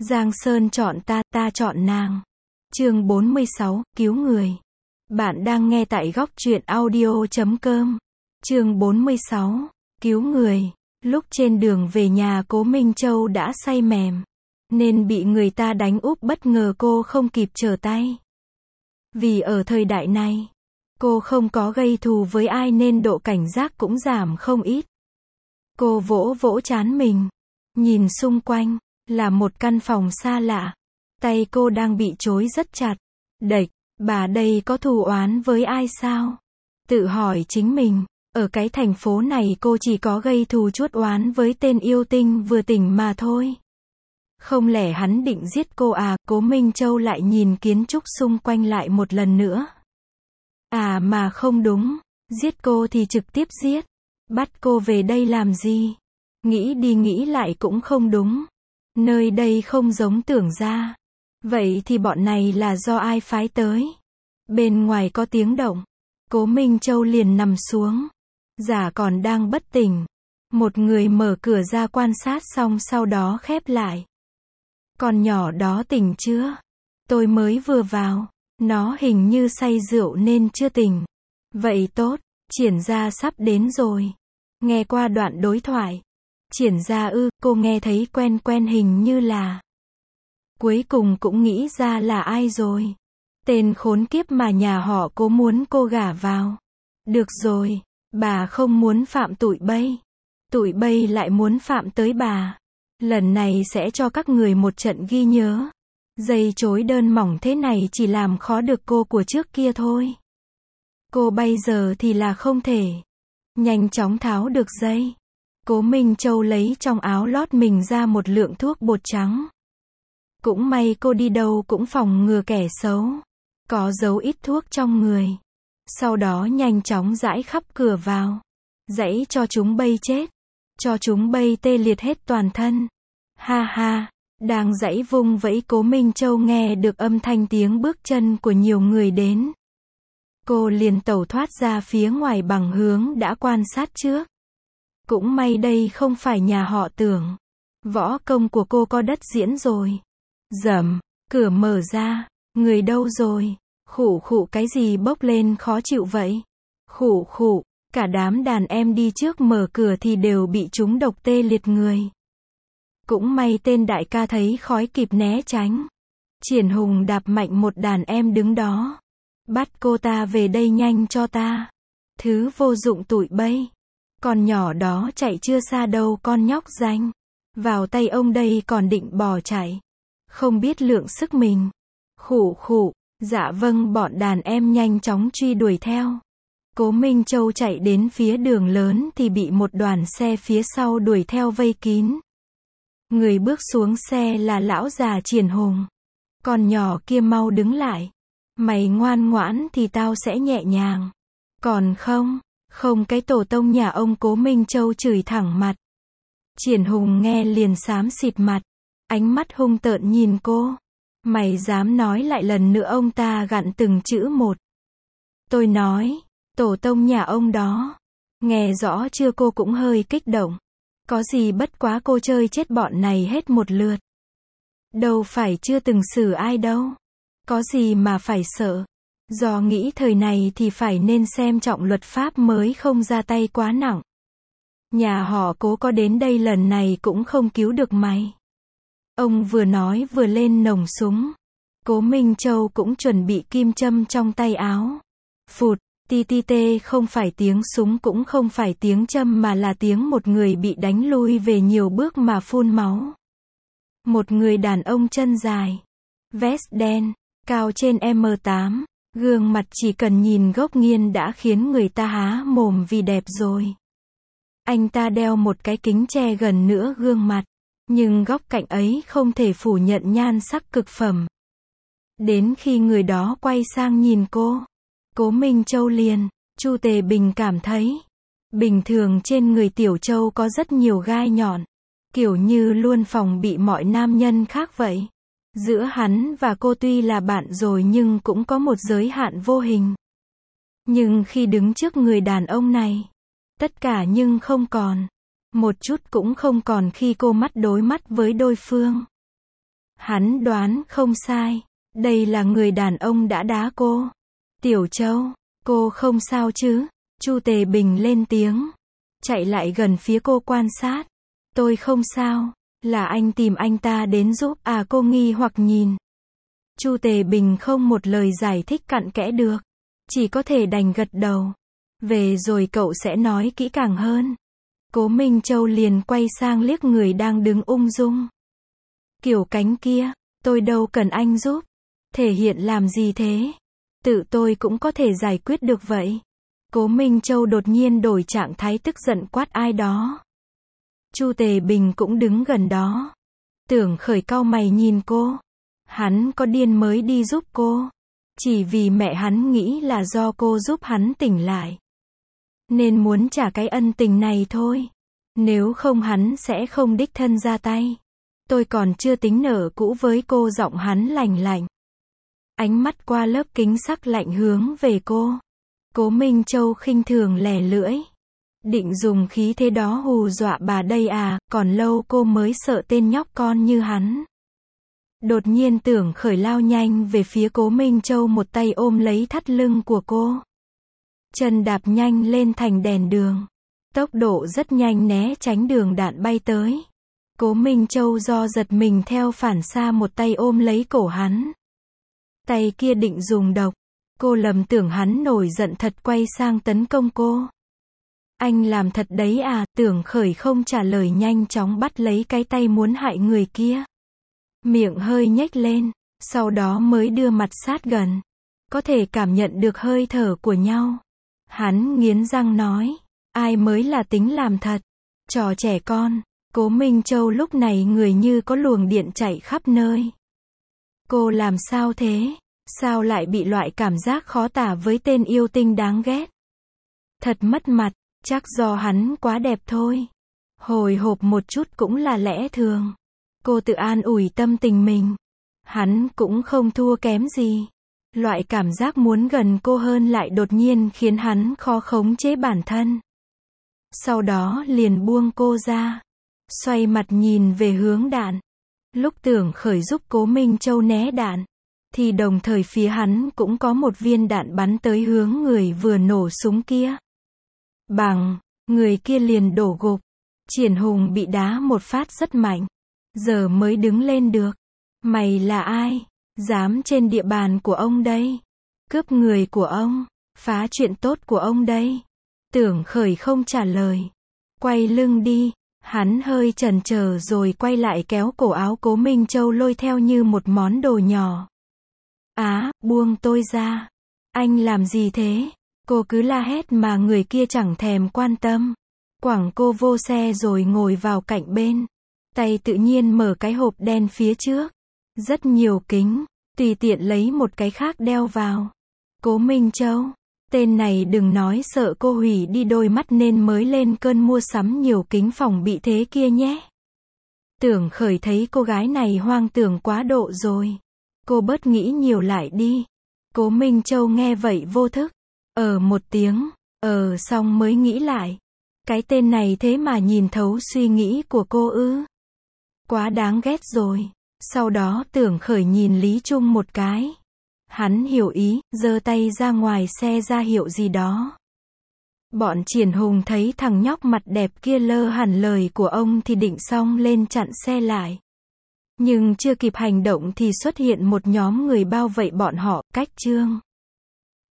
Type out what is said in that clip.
Giang Sơn chọn ta, ta chọn nàng. Chương 46, cứu người. Bạn đang nghe tại góc truyện audio.com. Chương 46, cứu người. Lúc trên đường về nhà Cố Minh Châu đã say mềm, nên bị người ta đánh úp, bất ngờ cô không kịp trở tay. Vì ở thời đại này, cô không có gây thù với ai nên độ cảnh giác cũng giảm không ít. Cô vỗ vỗ trán mình, nhìn xung quanh, là một căn phòng xa lạ. Tay cô đang bị trói rất chặt. Đệch, bà đây có thù oán với ai sao? Tự hỏi chính mình, ở cái thành phố này cô chỉ có gây thù chuốc oán với tên yêu tinh vừa tỉnh mà thôi. Không lẽ hắn định giết cô à? Cố Minh Châu lại nhìn kiến trúc xung quanh lại một lần nữa. À mà không đúng, giết cô thì trực tiếp giết. Bắt cô về đây làm gì? Nghĩ đi nghĩ lại cũng không đúng. Nơi đây không giống tưởng ra. Vậy thì bọn này là do ai phái tới? Bên ngoài có tiếng động. Cố Minh Châu liền nằm xuống. Giả còn đang bất tỉnh. Một người mở cửa ra quan sát xong sau đó khép lại. Con nhỏ đó tỉnh chưa? Tôi mới vừa vào. Nó hình như say rượu nên chưa tỉnh. Vậy tốt, Triển Gia sắp đến rồi. Nghe qua đoạn đối thoại. Triển Gia ư? Cô nghe thấy quen quen, hình như là. Cuối cùng cũng nghĩ ra là ai rồi. Tên khốn kiếp mà nhà họ Cố muốn cô gả vào. Được rồi, bà không muốn phạm tụi bây. Tụi bây lại muốn phạm tới bà. Lần này sẽ cho các người một trận ghi nhớ. Dây chối đơn mỏng thế này chỉ làm khó được cô của trước kia thôi. Cô bây giờ thì là không thể. Nhanh chóng tháo được dây. Cố Minh Châu lấy trong áo lót mình ra một lượng thuốc bột trắng. Cũng may cô đi đâu cũng phòng ngừa kẻ xấu. Có giấu ít thuốc trong người. Sau đó nhanh chóng giãi khắp cửa vào. Giãy cho chúng bây chết. Cho chúng bây tê liệt hết toàn thân. Ha ha, đang giãy vung vẫy Cố Minh Châu nghe được âm thanh tiếng bước chân của nhiều người đến. Cô liền tẩu thoát ra phía ngoài bằng hướng đã quan sát trước. Cũng may đây không phải nhà họ Tưởng. Võ công của cô có đất diễn rồi. Rầm, cửa mở ra. Người đâu rồi? Khụ khụ, cái gì bốc lên khó chịu vậy? Khụ khụ, cả đám đàn em đi trước mở cửa thì đều bị trúng độc tê liệt người. Cũng may tên đại ca thấy khói kịp né tránh. Triển Hùng đạp mạnh một đàn em đứng đó. Bắt cô ta về đây nhanh cho ta. Thứ vô dụng tụi bây. Con nhỏ đó chạy chưa xa đâu, con nhóc danh. Vào tay ông đây còn định bỏ chạy. Không biết lượng sức mình. Khụ khụ, dạ vâng, bọn đàn em nhanh chóng truy đuổi theo. Cố Minh Châu chạy đến phía đường lớn thì bị một đoàn xe phía sau đuổi theo vây kín. Người bước xuống xe là lão già Triển Hùng. Con nhỏ kia mau đứng lại. Mày ngoan ngoãn thì tao sẽ nhẹ nhàng. Còn không cái tổ tông nhà ông. Cố Minh Châu chửi thẳng mặt. Triển Hùng nghe liền xám xịt mặt. Ánh mắt hung tợn nhìn cô. Mày dám nói lại lần nữa? Ông ta gặn từng chữ một. Tôi nói, tổ tông nhà ông đó. Nghe rõ chưa? Cô cũng hơi kích động. Có gì bất quá, cô chơi chết bọn này hết một lượt. Đâu phải chưa từng xử ai đâu. Có gì mà phải sợ. Do nghĩ thời này thì phải nên xem trọng luật pháp mới không ra tay quá nặng. Nhà họ Cố có đến đây lần này cũng không cứu được mày. Ông vừa nói vừa lên nòng súng. Cố Minh Châu cũng chuẩn bị kim châm trong tay áo. Phụt, ti ti tê, không phải tiếng súng cũng không phải tiếng châm mà là tiếng một người bị đánh lui về nhiều bước mà phun máu. Một người đàn ông chân dài, vest đen, cao trên M8, gương mặt chỉ cần nhìn góc nghiêng đã khiến người ta há mồm vì đẹp rồi. Anh ta đeo một cái kính che gần nửa gương mặt, nhưng góc cạnh ấy không thể phủ nhận nhan sắc cực phẩm. Đến khi người đó quay sang nhìn cô, Cố Minh Châu liền, Chu Tề Bình cảm thấy, bình thường trên người Tiểu Châu có rất nhiều gai nhọn, kiểu như luôn phòng bị mọi nam nhân khác vậy. Giữa hắn và cô tuy là bạn rồi nhưng cũng có một giới hạn vô hình. Nhưng khi đứng trước người đàn ông này, tất cả nhưng không còn. Một chút cũng không còn khi cô mắt đối mắt với đối phương. Hắn đoán không sai. Đây là người đàn ông đã đá cô. Tiểu Châu, cô không sao chứ? Chu Tề Bình lên tiếng. Chạy lại gần phía cô quan sát. Tôi không sao. Là anh tìm anh ta đến giúp à, cô nghi hoặc nhìn. Chu Tề Bình không một lời giải thích cặn kẽ được. Chỉ có thể đành gật đầu. Về rồi cậu sẽ nói kỹ càng hơn. Cố Minh Châu liền quay sang liếc người đang đứng ung dung. Kiểu cánh kia, tôi đâu cần anh giúp. Thể hiện làm gì thế? Tự tôi cũng có thể giải quyết được vậy. Cố Minh Châu đột nhiên đổi trạng thái tức giận quát ai đó. Chu Tề Bình cũng đứng gần đó. Tưởng Khởi cau mày nhìn cô. Hắn có điên mới đi giúp cô. Chỉ vì mẹ hắn nghĩ là do cô giúp hắn tỉnh lại. Nên muốn trả cái ân tình này thôi. Nếu không hắn sẽ không đích thân ra tay. Tôi còn chưa tính nợ cũ với cô, giọng hắn lạnh lạnh. Ánh mắt qua lớp kính sắc lạnh hướng về cô. Cố Minh Châu khinh thường lè lưỡi. Định dùng khí thế đó hù dọa bà đây à, còn lâu cô mới sợ tên nhóc con như hắn. Đột nhiên Tưởng Khởi lao nhanh về phía Cố Minh Châu, một tay ôm lấy thắt lưng của cô. Chân đạp nhanh lên thành đèn đường. Tốc độ rất nhanh né tránh đường đạn bay tới. Cố Minh Châu do giật mình theo phản xạ một tay ôm lấy cổ hắn. Tay kia định dùng độc. Cô lầm tưởng hắn nổi giận thật quay sang tấn công cô. Anh làm thật đấy à? Tưởng Khởi không trả lời, nhanh chóng bắt lấy cái tay muốn hại người kia. Miệng hơi nhếch lên, sau đó mới đưa mặt sát gần. Có thể cảm nhận được hơi thở của nhau. Hắn nghiến răng nói, ai mới là tính làm thật? Trò trẻ con. Cố Minh Châu lúc này người như có luồng điện chạy khắp nơi. Cô làm sao thế? Sao lại bị loại cảm giác khó tả với tên yêu tinh đáng ghét? Thật mất mặt, chắc do hắn quá đẹp thôi. Hồi hộp một chút cũng là lẽ thường. Cô tự an ủi tâm tình mình. Hắn cũng không thua kém gì. Loại cảm giác muốn gần cô hơn lại đột nhiên khiến hắn khó khống chế bản thân. Sau đó liền buông cô ra. Xoay mặt nhìn về hướng đạn. Lúc Tưởng Khởi giúp Cố Minh Châu né đạn, thì đồng thời phía hắn cũng có một viên đạn bắn tới hướng người vừa nổ súng kia. Bằng, người kia liền đổ gục. Triển Hùng bị đá một phát rất mạnh. Giờ mới đứng lên được. Mày là ai? Dám trên địa bàn của ông đây? Cướp người của ông? Phá chuyện tốt của ông đây? Tưởng Khởi không trả lời. Quay lưng đi. Hắn hơi chần chờ rồi quay lại kéo cổ áo Cố Minh Châu lôi theo như một món đồ nhỏ. Á, buông tôi ra. Anh làm gì thế? Cô cứ la hét mà người kia chẳng thèm quan tâm. Quẳng cô vô xe rồi ngồi vào cạnh bên. Tay tự nhiên mở cái hộp đen phía trước. Rất nhiều kính. Tùy tiện lấy một cái khác đeo vào. Cố Minh Châu. Tên này đừng nói sợ cô hủy đi đôi mắt nên mới lên cơn mua sắm nhiều kính phòng bị thế kia nhé. Tưởng Khởi thấy cô gái này hoang tưởng quá độ rồi. Cô bớt nghĩ nhiều lại đi. Cố Minh Châu nghe vậy vô thức. Một tiếng. Xong mới nghĩ lại. Cái tên này thế mà nhìn thấu suy nghĩ của cô ư? Quá đáng ghét rồi. Sau đó Tưởng Khởi nhìn Lý Trung một cái. Hắn hiểu ý, giơ tay ra ngoài xe ra hiệu gì đó. Bọn Triển Hùng thấy thằng nhóc mặt đẹp kia lơ hẳn lời của ông thì định xông lên chặn xe lại. Nhưng chưa kịp hành động thì xuất hiện một nhóm người bao vây bọn họ, cách Trương